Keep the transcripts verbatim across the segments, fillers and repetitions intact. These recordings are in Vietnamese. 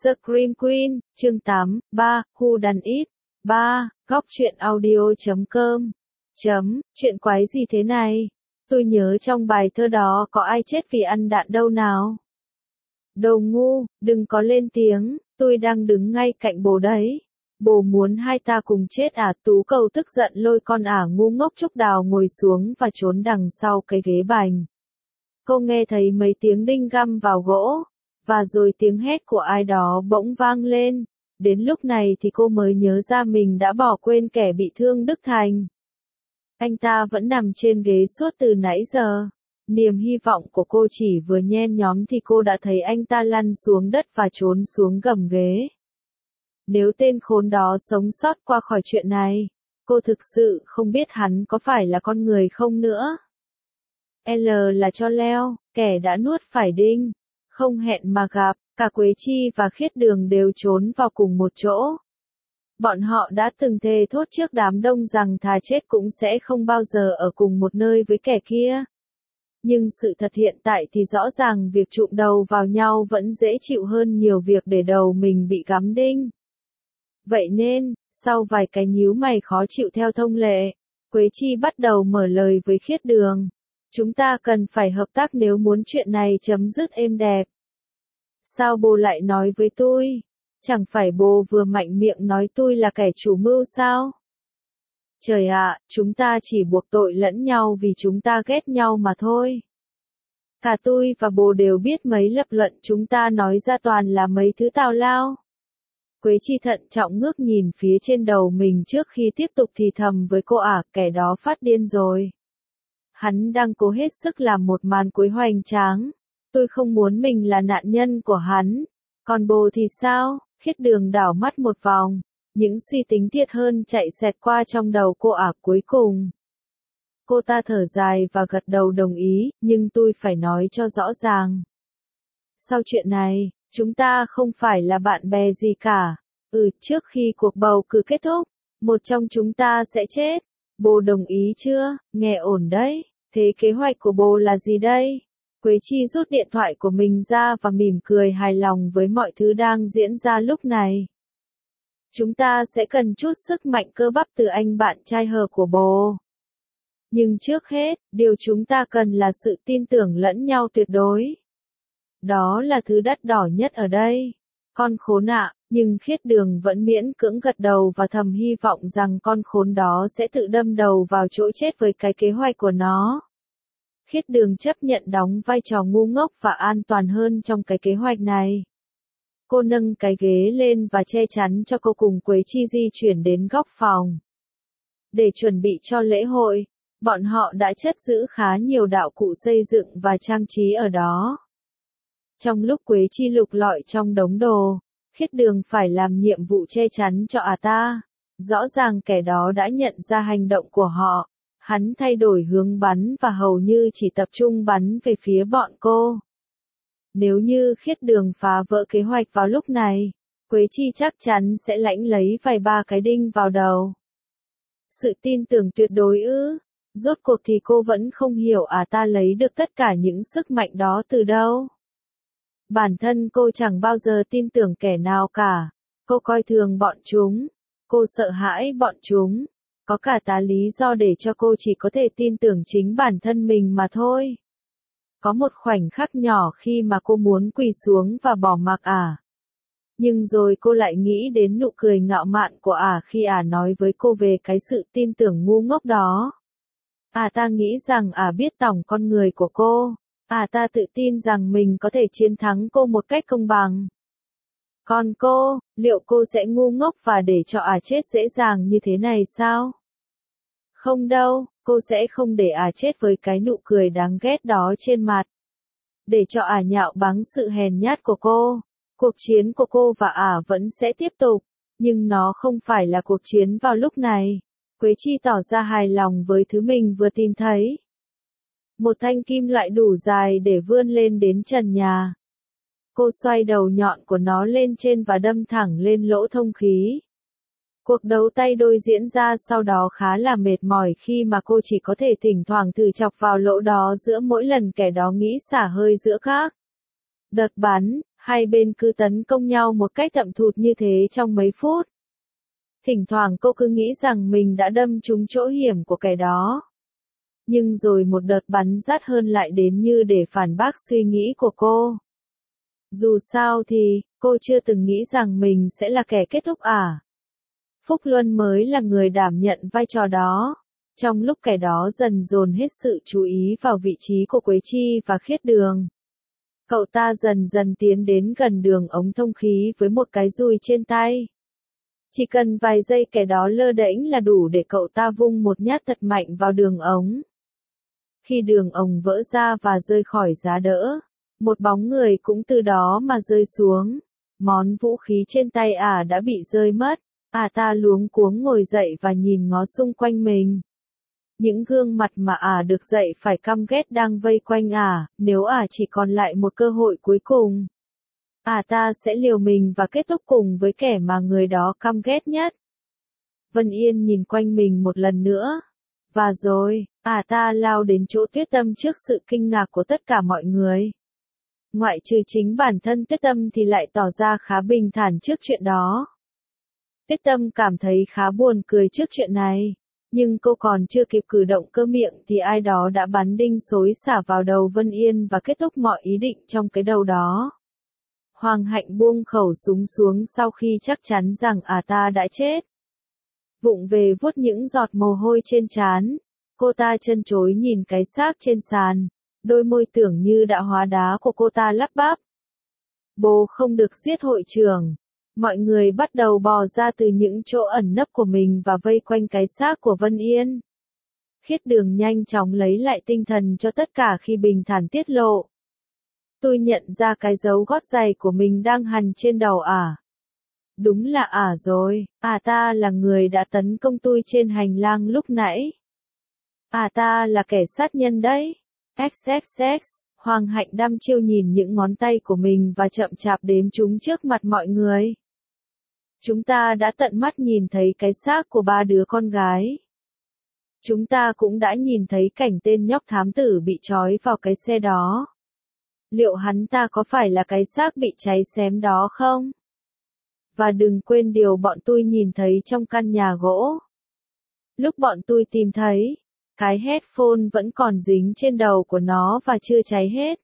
Scream Queen, chương tám, ba, Who Done It, ba, góc truyện audio.com, chấm, chuyện quái gì thế này? Tôi nhớ trong bài thơ đó có ai chết vì ăn đạn đâu nào? Đồ ngu, đừng có lên tiếng, tôi đang đứng ngay cạnh bố đấy. Bố muốn hai ta cùng chết à? Tú Cầu tức giận lôi con ả ngu ngốc Trúc Đào ngồi xuống và trốn đằng sau cái ghế bành. Cô nghe thấy mấy tiếng đinh găm vào gỗ, và rồi tiếng hét của ai đó bỗng vang lên. Đến lúc này thì cô mới nhớ ra mình đã bỏ quên kẻ bị thương Đức Thành. Anh ta vẫn nằm trên ghế suốt từ nãy giờ. Niềm hy vọng của cô chỉ vừa nhen nhóm thì cô đã thấy anh ta lăn xuống đất và trốn xuống gầm ghế. Nếu tên khốn đó sống sót qua khỏi chuyện này, cô thực sự không biết hắn có phải là con người không nữa. L là cho leo, kẻ đã nuốt phải đinh. Không hẹn mà gặp, cả Quế Chi và Khiết Đường đều trốn vào cùng một chỗ. Bọn họ đã từng thề thốt trước đám đông rằng thà chết cũng sẽ không bao giờ ở cùng một nơi với kẻ kia. Nhưng sự thật hiện tại thì rõ ràng việc chụm đầu vào nhau vẫn dễ chịu hơn nhiều việc để đầu mình bị gắm đinh. Vậy nên, sau vài cái nhíu mày khó chịu theo thông lệ, Quế Chi bắt đầu mở lời với Khiết Đường. Chúng ta cần phải hợp tác nếu muốn chuyện này chấm dứt êm đẹp. Sao bố lại nói với tôi? Chẳng phải bố vừa mạnh miệng nói tôi là kẻ chủ mưu sao? Trời ạ, chúng ta chỉ buộc tội lẫn nhau vì chúng ta ghét nhau mà thôi. Cả tôi và bố đều biết mấy lập luận chúng ta nói ra toàn là mấy thứ tào lao. Quế Chi thận trọng ngước nhìn phía trên đầu mình trước khi tiếp tục thì thầm với cô ả, kẻ đó phát điên rồi. Hắn đang cố hết sức làm một màn cuối hoành tráng. Tôi không muốn mình là nạn nhân của hắn. Còn bố thì sao? Khiết Đường đảo mắt một vòng. Những suy tính thiệt hơn chạy xẹt qua trong đầu cô ả cuối cùng. Cô ta thở dài và gật đầu đồng ý, nhưng tôi phải nói cho rõ ràng. Sau chuyện này, chúng ta không phải là bạn bè gì cả. Ừ, trước khi cuộc bầu cử kết thúc, một trong chúng ta sẽ chết. Bố đồng ý chưa? Nghe ổn đấy. Thế kế hoạch của bố là gì đây? Quế Chi rút điện thoại của mình ra và mỉm cười hài lòng với mọi thứ đang diễn ra lúc này. Chúng ta sẽ cần chút sức mạnh cơ bắp từ anh bạn trai hờ của bố. Nhưng trước hết, điều chúng ta cần là sự tin tưởng lẫn nhau tuyệt đối. Đó là thứ đắt đỏ nhất ở đây. Con khốn ạ, nhưng Khiết Đường vẫn miễn cưỡng gật đầu và thầm hy vọng rằng con khốn đó sẽ tự đâm đầu vào chỗ chết với cái kế hoạch của nó. Khiết Đường chấp nhận đóng vai trò ngu ngốc và an toàn hơn trong cái kế hoạch này. Cô nâng cái ghế lên và che chắn cho cô cùng Quế Chi di chuyển đến góc phòng. Để chuẩn bị cho lễ hội, bọn họ đã chất giữ khá nhiều đạo cụ xây dựng và trang trí ở đó. Trong lúc Quế Chi lục lọi trong đống đồ, Khiết Đường phải làm nhiệm vụ che chắn cho ả ta. Rõ ràng kẻ đó đã nhận ra hành động của họ. Hắn thay đổi hướng bắn và hầu như chỉ tập trung bắn về phía bọn cô. Nếu như Khiết Đường phá vỡ kế hoạch vào lúc này, Quế Chi chắc chắn sẽ lãnh lấy vài ba cái đinh vào đầu. Sự tin tưởng tuyệt đối ư? Rốt cuộc thì cô vẫn không hiểu à ta lấy được tất cả những sức mạnh đó từ đâu. Bản thân cô chẳng bao giờ tin tưởng kẻ nào cả. Cô coi thường bọn chúng. Cô sợ hãi bọn chúng. Có cả tá lý do để cho cô chỉ có thể tin tưởng chính bản thân mình mà thôi. Có một khoảnh khắc nhỏ khi mà cô muốn quỳ xuống và bỏ mặc ả. Nhưng rồi cô lại nghĩ đến nụ cười ngạo mạn của ả khi ả nói với cô về cái sự tin tưởng ngu ngốc đó. Ả ta nghĩ rằng ả biết tỏng con người của cô. Ả ta tự tin rằng mình có thể chiến thắng cô một cách công bằng. Còn cô, liệu cô sẽ ngu ngốc và để cho ả chết dễ dàng như thế này sao? Không đâu, cô sẽ không để ả chết với cái nụ cười đáng ghét đó trên mặt. Để cho ả nhạo báng sự hèn nhát của cô. Cuộc chiến của cô và ả vẫn sẽ tiếp tục, nhưng nó không phải là cuộc chiến vào lúc này. Quế Chi tỏ ra hài lòng với thứ mình vừa tìm thấy. Một thanh kim loại đủ dài để vươn lên đến trần nhà. Cô xoay đầu nhọn của nó lên trên và đâm thẳng lên lỗ thông khí. Cuộc đấu tay đôi diễn ra sau đó khá là mệt mỏi khi mà cô chỉ có thể thỉnh thoảng thử chọc vào lỗ đó giữa mỗi lần kẻ đó nghĩ xả hơi giữa khác. Đợt bắn, Hai bên cứ tấn công nhau một cách thậm thụt như thế trong mấy phút. Thỉnh thoảng cô cứ nghĩ rằng mình đã đâm trúng chỗ hiểm của kẻ đó. Nhưng rồi một đợt bắn rát hơn lại đến như để phản bác suy nghĩ của cô. Dù sao thì, cô chưa từng nghĩ rằng mình sẽ là kẻ kết thúc ả. Phúc Luân mới là người đảm nhận vai trò đó. Trong lúc kẻ đó dần dồn hết sự chú ý vào vị trí của Quế Chi và Khiết Đường. Cậu ta dần dần tiến đến gần đường ống thông khí với một cái dùi trên tay. Chỉ cần vài giây kẻ đó lơ đễnh là đủ để cậu ta vung một nhát thật mạnh vào đường ống. Khi đường ống vỡ ra và rơi khỏi giá đỡ, một bóng người cũng từ đó mà rơi xuống. Món vũ khí trên tay ả đã bị rơi mất. Ả ta luống cuống ngồi dậy và nhìn ngó xung quanh mình. Những gương mặt mà ả được dậy phải căm ghét đang vây quanh ả, nếu ả chỉ còn lại một cơ hội cuối cùng. Ả ta sẽ liều mình và kết thúc cùng với kẻ mà người đó căm ghét nhất. Vân Yên nhìn quanh mình một lần nữa. Và rồi, ả ta lao đến chỗ Tuyết Tâm trước sự kinh ngạc của tất cả mọi người. Ngoại trừ chính bản thân Tuyết Tâm thì lại tỏ ra khá bình thản trước chuyện đó. Tuyết Tâm cảm thấy khá buồn cười trước chuyện này. Nhưng cô còn chưa kịp cử động cơ miệng thì ai đó đã bắn đinh xối xả vào đầu Vân Yên và kết thúc mọi ý định trong cái đầu đó. Hoàng Hạnh buông khẩu súng xuống sau khi chắc chắn rằng ả ta đã chết. Vụng về vuốt những giọt mồ hôi trên trán, cô ta chân chối nhìn cái xác trên sàn, đôi môi tưởng như đã hóa đá của cô ta lắp bắp. Bố không được giết hội trưởng. Mọi người bắt đầu bò ra từ những chỗ ẩn nấp của mình và vây quanh cái xác của Vân Yên. Khiết Đường nhanh chóng lấy lại tinh thần cho tất cả khi bình thản tiết lộ. Tôi nhận ra cái dấu gót giày của mình đang hằn trên đầu ả. Đúng là ả rồi, ả ta là người đã tấn công tôi trên hành lang lúc nãy. Ả ta là kẻ sát nhân đấy. ích ích ích, Hoàng Hạnh đăm chiêu nhìn những ngón tay của mình và chậm chạp đếm chúng trước mặt mọi người. Chúng ta đã tận mắt nhìn thấy cái xác của ba đứa con gái. Chúng ta cũng đã nhìn thấy cảnh tên nhóc thám tử bị trói vào cái xe đó. Liệu hắn ta có phải là cái xác bị cháy xém đó không? Và đừng quên điều bọn tôi nhìn thấy trong căn nhà gỗ. Lúc bọn tôi tìm thấy, cái headphone vẫn còn dính trên đầu của nó và chưa cháy hết.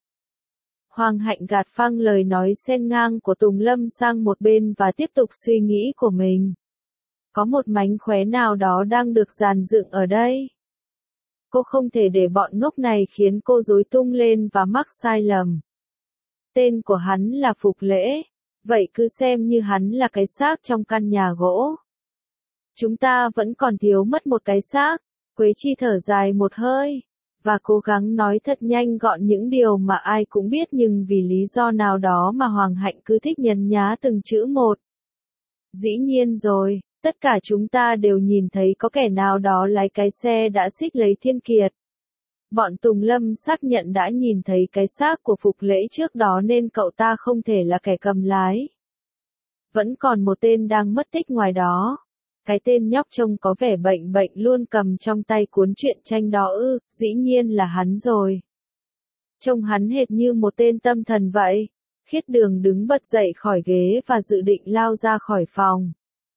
Hoàng Hạnh gạt phăng lời nói xen ngang của Tùng Lâm sang một bên và tiếp tục suy nghĩ của mình. Có một mánh khóe nào đó đang được dàn dựng ở đây. Cô không thể để bọn ngốc này khiến cô rối tung lên và mắc sai lầm. Tên của hắn là Phục Lễ, vậy cứ xem như hắn là cái xác trong căn nhà gỗ. Chúng ta vẫn còn thiếu mất một cái xác. Quế Chi thở dài một hơi, và cố gắng nói thật nhanh gọn những điều mà ai cũng biết nhưng vì lý do nào đó mà Hoàng Hạnh cứ thích nhấn nhá từng chữ một. Dĩ nhiên rồi, tất cả chúng ta đều nhìn thấy có kẻ nào đó lái cái xe đã xích lấy Thiên Kiệt. Bọn Tùng Lâm xác nhận đã nhìn thấy cái xác của Phục Lễ trước đó nên cậu ta không thể là kẻ cầm lái. Vẫn còn một tên đang mất tích ngoài đó. Cái tên nhóc trông có vẻ bệnh bệnh luôn cầm trong tay cuốn truyện tranh đó ư, dĩ nhiên là hắn rồi. Trông hắn hệt như một tên tâm thần vậy. Khiết Đường đứng bật dậy khỏi ghế và dự định lao ra khỏi phòng.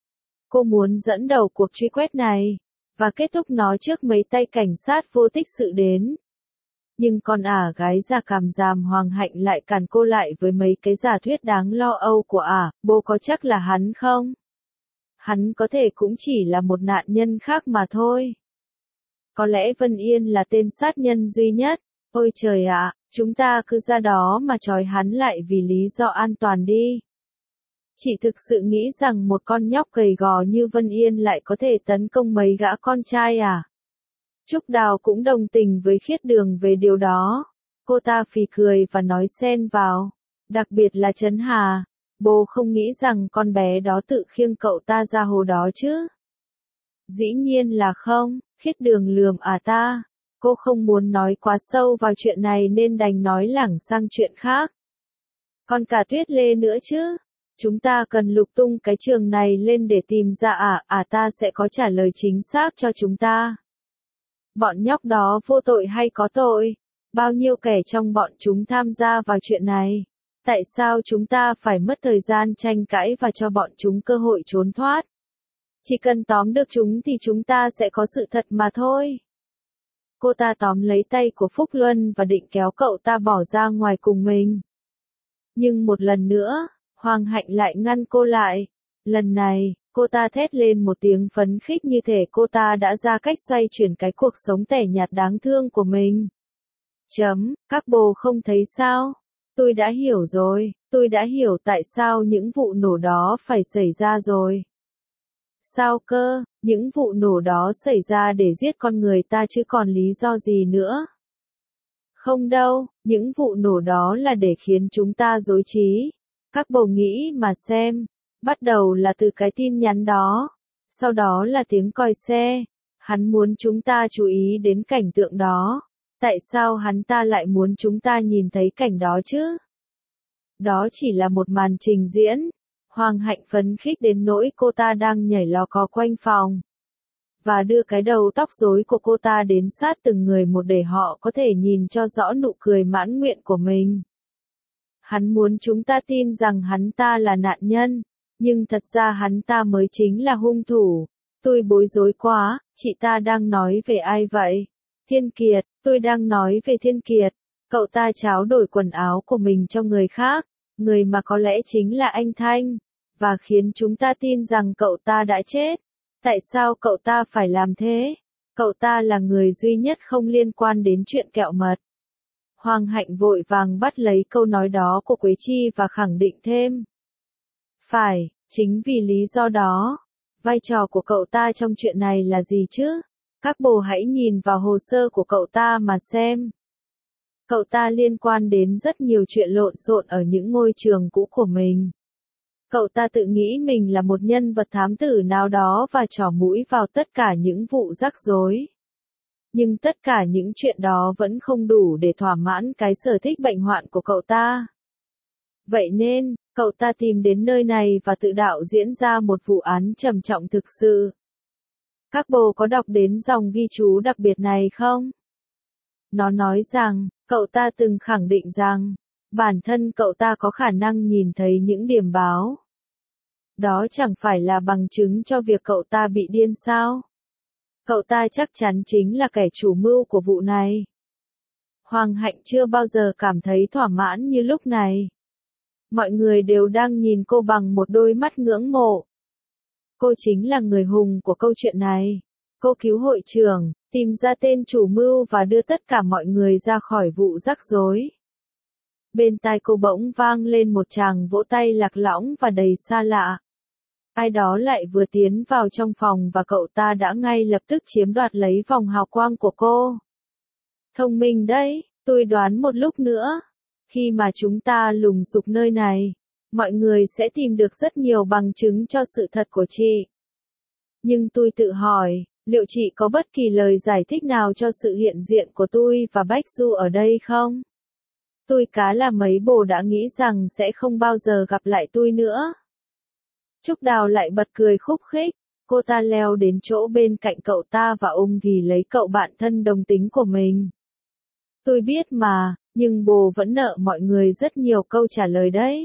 Cô muốn dẫn đầu cuộc truy quét này, và kết thúc nó trước mấy tay cảnh sát vô tích sự đến. Nhưng con ả gái già càm ràm Hoàng Hạnh lại cản cô lại với mấy cái giả thuyết đáng lo âu của ả, bố có chắc là hắn không? Hắn có thể cũng chỉ là một nạn nhân khác mà thôi. Có lẽ Vân Yên là tên sát nhân duy nhất. Ôi trời ạ, chúng ta cứ ra đó mà trói hắn lại vì lý do an toàn đi. Chị thực sự nghĩ rằng một con nhóc gầy gò như Vân Yên lại có thể tấn công mấy gã con trai à? Trúc Đào cũng đồng tình với Khiết Đường về điều đó. Cô ta phì cười và nói xen vào. Đặc biệt là Trấn Hà. Bố không nghĩ rằng con bé đó tự khiêng cậu ta ra hồ đó chứ? Dĩ nhiên là không, Khiết Đường lườm à ta. Cô không muốn nói quá sâu vào chuyện này nên đành nói lảng sang chuyện khác. Còn cả Tuyết Lê nữa chứ? Chúng ta cần lục tung cái trường này lên để tìm ra à, à ta sẽ có trả lời chính xác cho chúng ta. Bọn nhóc đó vô tội hay có tội? Bao nhiêu kẻ trong bọn chúng tham gia vào chuyện này? Tại sao chúng ta phải mất thời gian tranh cãi và cho bọn chúng cơ hội trốn thoát? Chỉ cần tóm được chúng thì chúng ta sẽ có sự thật mà thôi. Cô ta tóm lấy tay của Phúc Luân và định kéo cậu ta bỏ ra ngoài cùng mình. Nhưng một lần nữa, Hoàng Hạnh lại ngăn cô lại. Lần này, cô ta thét lên một tiếng phấn khích như thể cô ta đã ra cách xoay chuyển cái cuộc sống tẻ nhạt đáng thương của mình. Chấm, các bồ không thấy sao? Tôi đã hiểu rồi, tôi đã hiểu tại sao những vụ nổ đó phải xảy ra rồi. Sao cơ, những vụ nổ đó xảy ra để giết con người ta chứ còn lý do gì nữa? Không đâu, những vụ nổ đó là để khiến chúng ta rối trí. Các bầu nghĩ mà xem, bắt đầu là từ cái tin nhắn đó, sau đó là tiếng còi xe. Hắn muốn chúng ta chú ý đến cảnh tượng đó. Tại sao hắn ta lại muốn chúng ta nhìn thấy cảnh đó chứ? Đó chỉ là một màn trình diễn. Hoàng Hạnh phấn khích đến nỗi cô ta đang nhảy lò cò quanh phòng. Và đưa cái đầu tóc rối của cô ta đến sát từng người một để họ có thể nhìn cho rõ nụ cười mãn nguyện của mình. Hắn muốn chúng ta tin rằng hắn ta là nạn nhân, nhưng thật ra hắn ta mới chính là hung thủ. Tôi bối rối quá, chị ta đang nói về ai vậy? Thiên Kiệt, tôi đang nói về Thiên Kiệt. Cậu ta tráo đổi quần áo của mình cho người khác, người mà có lẽ chính là anh Thanh, và khiến chúng ta tin rằng cậu ta đã chết. Tại sao cậu ta phải làm thế? Cậu ta là người duy nhất không liên quan đến chuyện kẹo mật. Hoàng Hạnh vội vàng bắt lấy câu nói đó của Quế Chi và khẳng định thêm. Phải, chính vì lý do đó. Vai trò của cậu ta trong chuyện này là gì chứ? Các bồ hãy nhìn vào hồ sơ của cậu ta mà xem. Cậu ta liên quan đến rất nhiều chuyện lộn xộn ở những ngôi trường cũ của mình. Cậu ta tự nghĩ mình là một nhân vật thám tử nào đó và trỏ mũi vào tất cả những vụ rắc rối. Nhưng tất cả những chuyện đó vẫn không đủ để thỏa mãn cái sở thích bệnh hoạn của cậu ta. Vậy nên, cậu ta tìm đến nơi này và tự đạo diễn ra một vụ án trầm trọng thực sự. Các bồ có đọc đến dòng ghi chú đặc biệt này không? Nó nói rằng, cậu ta từng khẳng định rằng, bản thân cậu ta có khả năng nhìn thấy những điểm báo. Đó chẳng phải là bằng chứng cho việc cậu ta bị điên sao? Cậu ta chắc chắn chính là kẻ chủ mưu của vụ này. Hoàng Hạnh chưa bao giờ cảm thấy thỏa mãn như lúc này. Mọi người đều đang nhìn cô bằng một đôi mắt ngưỡng mộ. Cô chính là người hùng của câu chuyện này. Cô cứu hội trưởng, tìm ra tên chủ mưu và đưa tất cả mọi người ra khỏi vụ rắc rối. Bên tai cô bỗng vang lên một tràng vỗ tay lạc lõng và đầy xa lạ. Ai đó lại vừa tiến vào trong phòng và cậu ta đã ngay lập tức chiếm đoạt lấy vòng hào quang của cô. Thông minh đấy, tôi đoán một lúc nữa. Khi mà chúng ta lùng sục nơi này, mọi người sẽ tìm được rất nhiều bằng chứng cho sự thật của chị. Nhưng tôi tự hỏi, liệu chị có bất kỳ lời giải thích nào cho sự hiện diện của tôi và Bách Du ở đây không? Tôi cá là mấy bồ đã nghĩ rằng sẽ không bao giờ gặp lại tôi nữa. Trúc Đào lại bật cười khúc khích, cô ta leo đến chỗ bên cạnh cậu ta và ôm ghì lấy cậu bạn thân đồng tính của mình. Tôi biết mà, nhưng bồ vẫn nợ mọi người rất nhiều câu trả lời đấy.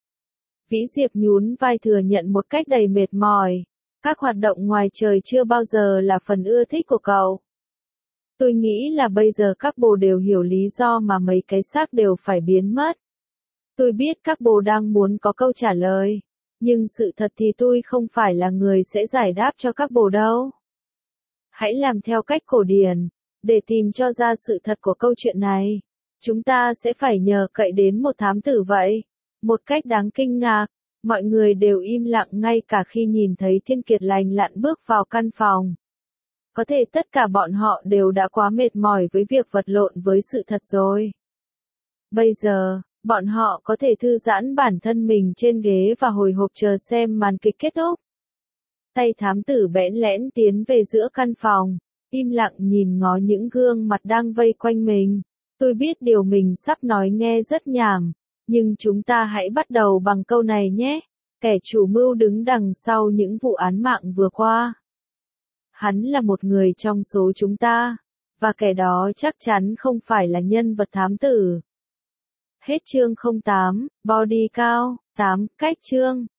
Vĩ Diệp nhún vai thừa nhận một cách đầy mệt mỏi. Các hoạt động ngoài trời chưa bao giờ là phần ưa thích của cậu. Tôi nghĩ là bây giờ các bồ đều hiểu lý do mà mấy cái xác đều phải biến mất. Tôi biết các bồ đang muốn có câu trả lời. Nhưng sự thật thì tôi không phải là người sẽ giải đáp cho các bồ đâu. Hãy làm theo cách cổ điển. Để tìm cho ra sự thật của câu chuyện này, chúng ta sẽ phải nhờ cậy đến một thám tử vậy. Một cách đáng kinh ngạc, mọi người đều im lặng ngay cả khi nhìn thấy Thiên Kiệt lành lặn bước vào căn phòng. Có thể tất cả bọn họ đều đã quá mệt mỏi với việc vật lộn với sự thật rồi. Bây giờ, bọn họ có thể thư giãn bản thân mình trên ghế và hồi hộp chờ xem màn kịch kết thúc. Tay thám tử bẽn lẽn tiến về giữa căn phòng, im lặng nhìn ngó những gương mặt đang vây quanh mình. Tôi biết điều mình sắp nói nghe rất nhảm, nhưng chúng ta hãy bắt đầu bằng câu này nhé. Kẻ chủ mưu đứng đằng sau những vụ án mạng vừa qua. Hắn là một người trong số chúng ta, và kẻ đó chắc chắn không phải là nhân vật thám tử. Hết chương không tám, body cao, tám, cách chương.